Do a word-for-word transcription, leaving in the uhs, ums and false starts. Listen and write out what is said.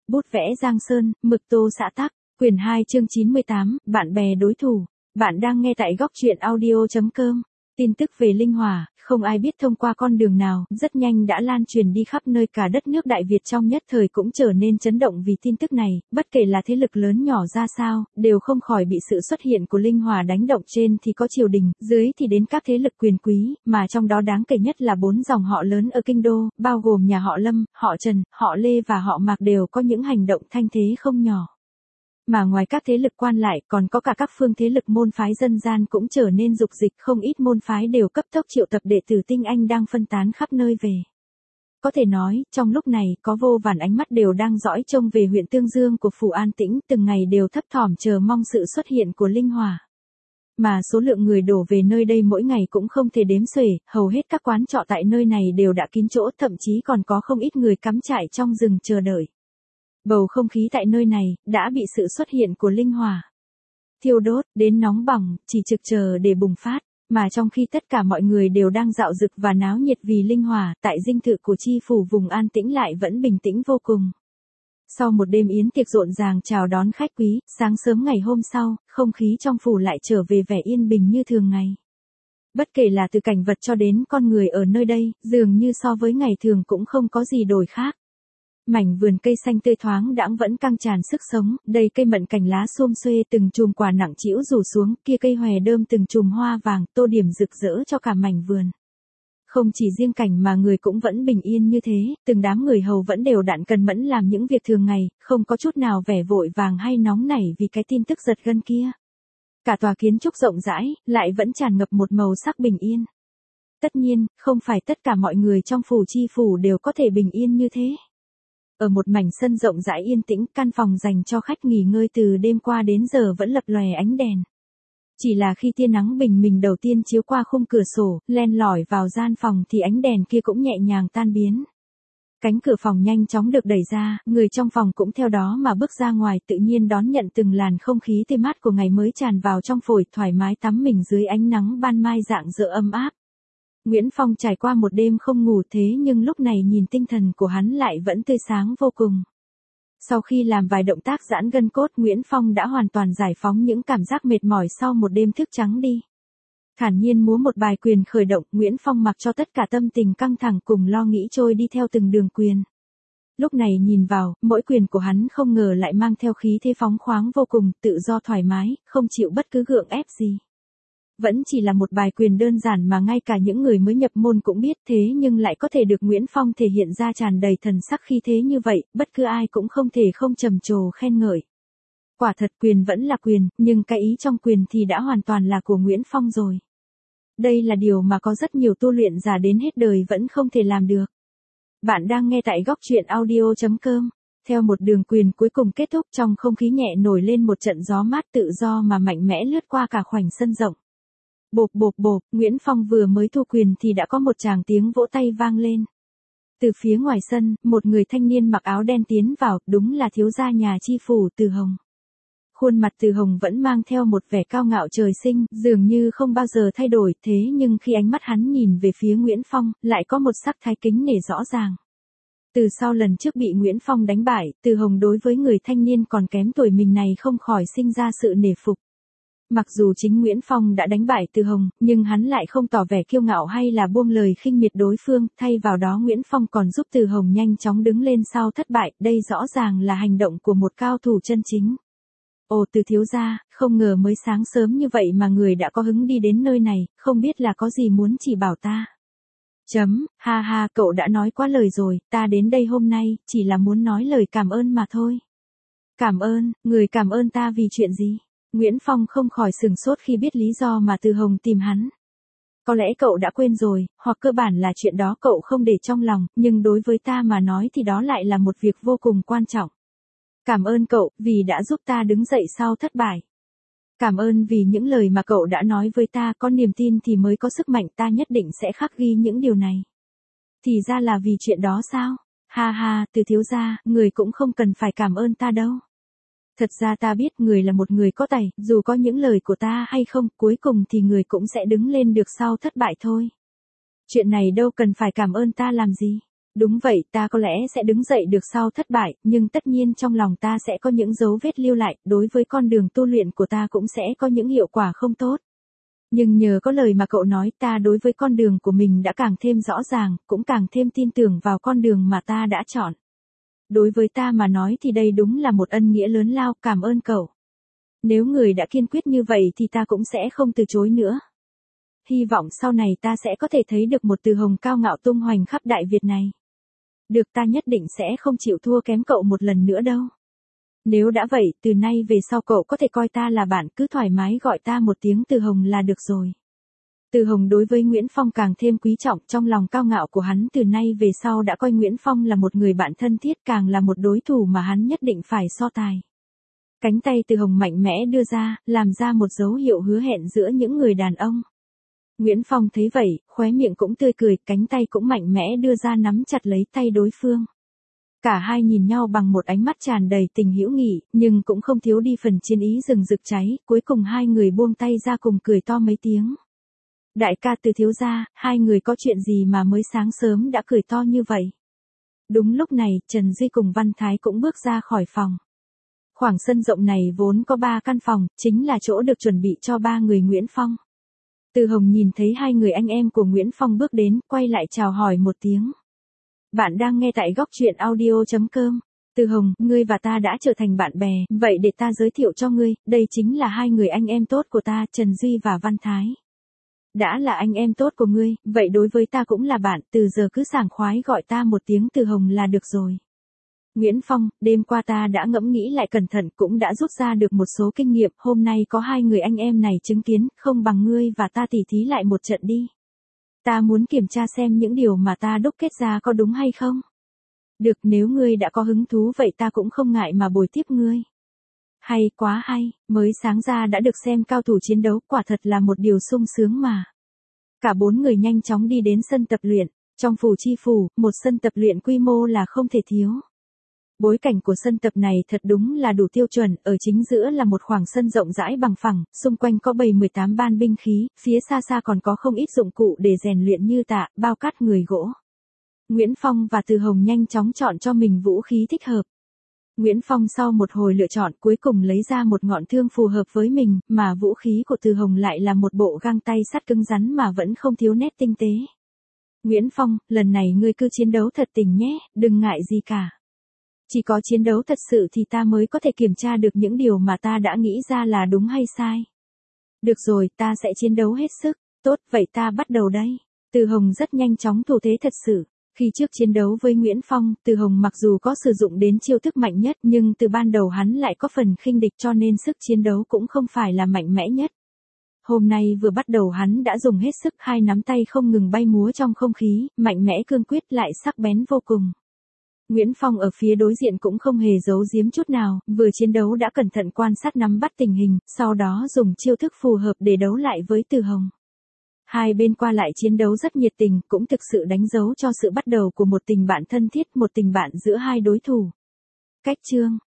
Bút vẽ Giang Sơn, mực tô xã tắc, quyển hai chương chín mươi tám, bạn bè đối thủ. Bạn đang nghe tại góc truyện audio chấm com. Tin tức về Linh Hỏa, không ai biết thông qua con đường nào, rất nhanh đã lan truyền đi khắp nơi cả đất nước Đại Việt trong nhất thời cũng trở nên chấn động vì tin tức này, bất kể là thế lực lớn nhỏ ra sao, đều không khỏi bị sự xuất hiện của Linh Hỏa đánh động. Trên thì có triều đình, dưới thì đến các thế lực quyền quý, mà trong đó đáng kể nhất là bốn dòng họ lớn ở Kinh Đô, bao gồm nhà họ Lâm, họ Trần, họ Lê và họ Mạc đều có những hành động thanh thế không nhỏ. Mà ngoài các thế lực quan lại còn có cả các phương thế lực môn phái dân gian cũng trở nên dục dịch, không ít môn phái đều cấp tốc triệu tập đệ tử tinh anh đang phân tán khắp nơi về. Có thể nói, trong lúc này có vô vàn ánh mắt đều đang dõi trông về huyện Tương Dương của Phủ An Tĩnh, từng ngày đều thấp thỏm chờ mong sự xuất hiện của Linh Hỏa. Mà số lượng người đổ về nơi đây mỗi ngày cũng không thể đếm xuể, hầu hết các quán trọ tại nơi này đều đã kín chỗ, thậm chí còn có không ít người cắm trại trong rừng chờ đợi. Bầu không khí tại nơi này đã bị sự xuất hiện của Linh Hỏa thiêu đốt đến nóng bỏng, chỉ trực chờ để bùng phát. Mà trong khi tất cả mọi người đều đang dạo dực và náo nhiệt vì Linh Hỏa, tại dinh thự của chi phủ vùng An Tĩnh lại vẫn bình tĩnh vô cùng. Sau một đêm yến tiệc rộn ràng chào đón khách quý, sáng sớm ngày hôm sau, không khí trong phủ lại trở về vẻ yên bình như thường ngày. Bất kể là từ cảnh vật cho đến con người ở nơi đây, dường như so với ngày thường cũng không có gì đổi khác. Mảnh vườn cây xanh tươi thoáng đãng vẫn căng tràn sức sống, đầy cây mận cành lá xum xuê, từng chùm quả nặng trĩu rủ xuống, kia cây hòe đơm từng chùm hoa vàng, tô điểm rực rỡ cho cả mảnh vườn. Không chỉ riêng cảnh mà người cũng vẫn bình yên như thế, từng đám người hầu vẫn đều đặn cần mẫn làm những việc thường ngày, không có chút nào vẻ vội vàng hay nóng nảy vì cái tin tức giật gân kia. Cả tòa kiến trúc rộng rãi, lại vẫn tràn ngập một màu sắc bình yên. Tất nhiên, không phải tất cả mọi người trong phủ chi phủ đều có thể bình yên như thế. Ở một mảnh sân rộng rãi yên tĩnh, căn phòng dành cho khách nghỉ ngơi từ đêm qua đến giờ vẫn lập lòe ánh đèn. Chỉ là khi tia nắng bình minh đầu tiên chiếu qua khung cửa sổ, len lỏi vào gian phòng thì ánh đèn kia cũng nhẹ nhàng tan biến. Cánh cửa phòng nhanh chóng được đẩy ra, người trong phòng cũng theo đó mà bước ra ngoài, tự nhiên đón nhận từng làn không khí tươi mát của ngày mới tràn vào trong phổi, thoải mái tắm mình dưới ánh nắng ban mai rạng rỡ ấm áp. Nguyễn Phong trải qua một đêm không ngủ, thế nhưng lúc này nhìn tinh thần của hắn lại vẫn tươi sáng vô cùng. Sau khi làm vài động tác giãn gân cốt, Nguyễn Phong đã hoàn toàn giải phóng những cảm giác mệt mỏi sau một đêm thức trắng đi. Thản nhiên múa một bài quyền khởi động, Nguyễn Phong mặc cho tất cả tâm tình căng thẳng cùng lo nghĩ trôi đi theo từng đường quyền. Lúc này nhìn vào, mỗi quyền của hắn không ngờ lại mang theo khí thế phóng khoáng vô cùng, tự do thoải mái, không chịu bất cứ gượng ép gì. Vẫn chỉ là một bài quyền đơn giản mà ngay cả những người mới nhập môn cũng biết, thế nhưng lại có thể được Nguyễn Phong thể hiện ra tràn đầy thần sắc khi thế như vậy, bất cứ ai cũng không thể không trầm trồ khen ngợi. Quả thật quyền vẫn là quyền, nhưng cái ý trong quyền thì đã hoàn toàn là của Nguyễn Phong rồi. Đây là điều mà có rất nhiều tu luyện giả đến hết đời vẫn không thể làm được. Bạn đang nghe tại góc truyện audio chấm com. Theo một đường quyền cuối cùng kết thúc, trong không khí nhẹ nổi lên một trận gió mát tự do mà mạnh mẽ lướt qua cả khoảnh sân rộng. Bộp bộp bộp, Nguyễn Phong vừa mới thu quyền thì đã có một tràng tiếng vỗ tay vang lên. Từ phía ngoài sân, một người thanh niên mặc áo đen tiến vào, đúng là thiếu gia nhà chi phủ Từ Hồng. Khuôn mặt Từ Hồng vẫn mang theo một vẻ cao ngạo trời sinh, dường như không bao giờ thay đổi, thế nhưng khi ánh mắt hắn nhìn về phía Nguyễn Phong, lại có một sắc thái kính nể rõ ràng. Từ sau lần trước bị Nguyễn Phong đánh bại, Từ Hồng đối với người thanh niên còn kém tuổi mình này không khỏi sinh ra sự nể phục. Mặc dù chính Nguyễn Phong đã đánh bại Từ Hồng, nhưng hắn lại không tỏ vẻ kiêu ngạo hay là buông lời khinh miệt đối phương, thay vào đó Nguyễn Phong còn giúp Từ Hồng nhanh chóng đứng lên sau thất bại, đây rõ ràng là hành động của một cao thủ chân chính. Ồ, Từ thiếu gia, không ngờ mới sáng sớm như vậy mà người đã có hứng đi đến nơi này, không biết là có gì muốn chỉ bảo ta. Chấm, ha ha, cậu đã nói quá lời rồi, ta đến đây hôm nay, chỉ là muốn nói lời cảm ơn mà thôi. Cảm ơn, người cảm ơn ta vì chuyện gì? Nguyễn Phong không khỏi sừng sốt khi biết lý do mà Từ Hồng tìm hắn. Có lẽ cậu đã quên rồi, hoặc cơ bản là chuyện đó cậu không để trong lòng, nhưng đối với ta mà nói thì đó lại là một việc vô cùng quan trọng. Cảm ơn cậu, vì đã giúp ta đứng dậy sau thất bại. Cảm ơn vì những lời mà cậu đã nói với ta, có niềm tin thì mới có sức mạnh, ta nhất định sẽ khắc ghi những điều này. Thì ra là vì chuyện đó sao? Ha ha, Từ thiếu gia, người cũng không cần phải cảm ơn ta đâu. Thật ra ta biết người là một người có tài, dù có những lời của ta hay không, cuối cùng thì người cũng sẽ đứng lên được sau thất bại thôi. Chuyện này đâu cần phải cảm ơn ta làm gì. Đúng vậy, ta có lẽ sẽ đứng dậy được sau thất bại, nhưng tất nhiên trong lòng ta sẽ có những dấu vết lưu lại, đối với con đường tu luyện của ta cũng sẽ có những hiệu quả không tốt. Nhưng nhờ có lời mà cậu nói, ta đối với con đường của mình đã càng thêm rõ ràng, cũng càng thêm tin tưởng vào con đường mà ta đã chọn. Đối với ta mà nói thì đây đúng là một ân nghĩa lớn lao, cảm ơn cậu. Nếu người đã kiên quyết như vậy thì ta cũng sẽ không từ chối nữa. Hy vọng sau này ta sẽ có thể thấy được một Từ Hồng cao ngạo tung hoành khắp Đại Việt này. Được, ta nhất định sẽ không chịu thua kém cậu một lần nữa đâu. Nếu đã vậy, từ nay về sau cậu có thể coi ta là bạn, cứ thoải mái gọi ta một tiếng Từ Hồng là được rồi. Từ Hồng đối với Nguyễn Phong càng thêm quý trọng, trong lòng cao ngạo của hắn từ nay về sau đã coi Nguyễn Phong là một người bạn thân thiết, càng là một đối thủ mà hắn nhất định phải so tài. Cánh tay Từ Hồng mạnh mẽ đưa ra, làm ra một dấu hiệu hứa hẹn giữa những người đàn ông. Nguyễn Phong thấy vậy, khóe miệng cũng tươi cười, cánh tay cũng mạnh mẽ đưa ra nắm chặt lấy tay đối phương. Cả hai nhìn nhau bằng một ánh mắt tràn đầy tình hữu nghị, nhưng cũng không thiếu đi phần chiến ý rừng rực cháy, cuối cùng hai người buông tay ra cùng cười to mấy tiếng. Đại ca Từ thiếu gia, hai người có chuyện gì mà mới sáng sớm đã cười to như vậy? Đúng lúc này, Trần Duy cùng Văn Thái cũng bước ra khỏi phòng. Khoảng sân rộng này vốn có ba căn phòng, chính là chỗ được chuẩn bị cho ba người Nguyễn Phong. Từ Hồng nhìn thấy hai người anh em của Nguyễn Phong bước đến, quay lại chào hỏi một tiếng. Bạn đang nghe tại góc truyện audio chấm com. Từ Hồng, ngươi và ta đã trở thành bạn bè, vậy để ta giới thiệu cho ngươi, đây chính là hai người anh em tốt của ta, Trần Duy và Văn Thái. Đã là anh em tốt của ngươi, vậy đối với ta cũng là bạn, từ giờ cứ sảng khoái gọi ta một tiếng Từ Hồng là được rồi. Nguyễn Phong, đêm qua ta đã ngẫm nghĩ lại cẩn thận, cũng đã rút ra được một số kinh nghiệm, hôm nay có hai người anh em này chứng kiến, không bằng ngươi và ta tỉ thí lại một trận đi. Ta muốn kiểm tra xem những điều mà ta đúc kết ra có đúng hay không. Được, nếu ngươi đã có hứng thú vậy ta cũng không ngại mà bồi tiếp ngươi. Hay, quá hay, mới sáng ra đã được xem cao thủ chiến đấu, quả thật là một điều sung sướng mà. Cả bốn người nhanh chóng đi đến sân tập luyện, trong phủ chi phủ, một sân tập luyện quy mô là không thể thiếu. Bối cảnh của sân tập này thật đúng là đủ tiêu chuẩn, ở chính giữa là một khoảng sân rộng rãi bằng phẳng, xung quanh có bày mười tám ban binh khí, phía xa xa còn có không ít dụng cụ để rèn luyện như tạ, bao cát người gỗ. Nguyễn Phong và Từ Hồng nhanh chóng chọn cho mình vũ khí thích hợp. Nguyễn Phong sau một hồi lựa chọn cuối cùng lấy ra một ngọn thương phù hợp với mình, mà vũ khí của Từ Hồng lại là một bộ găng tay sắt cứng rắn mà vẫn không thiếu nét tinh tế. Nguyễn Phong, lần này ngươi cứ chiến đấu thật tình nhé, đừng ngại gì cả. Chỉ có chiến đấu thật sự thì ta mới có thể kiểm tra được những điều mà ta đã nghĩ ra là đúng hay sai. Được rồi, ta sẽ chiến đấu hết sức. Tốt, vậy ta bắt đầu đây. Từ Hồng rất nhanh chóng thủ thế thật sự. Khi trước chiến đấu với Nguyễn Phong, Từ Hồng mặc dù có sử dụng đến chiêu thức mạnh nhất nhưng từ ban đầu hắn lại có phần khinh địch cho nên sức chiến đấu cũng không phải là mạnh mẽ nhất. Hôm nay vừa bắt đầu hắn đã dùng hết sức, hai nắm tay không ngừng bay múa trong không khí, mạnh mẽ cương quyết lại sắc bén vô cùng. Nguyễn Phong ở phía đối diện cũng không hề giấu giếm chút nào, vừa chiến đấu đã cẩn thận quan sát nắm bắt tình hình, sau đó dùng chiêu thức phù hợp để đấu lại với Từ Hồng. Hai bên qua lại chiến đấu rất nhiệt tình, cũng thực sự đánh dấu cho sự bắt đầu của một tình bạn thân thiết, một tình bạn giữa hai đối thủ. Cách chương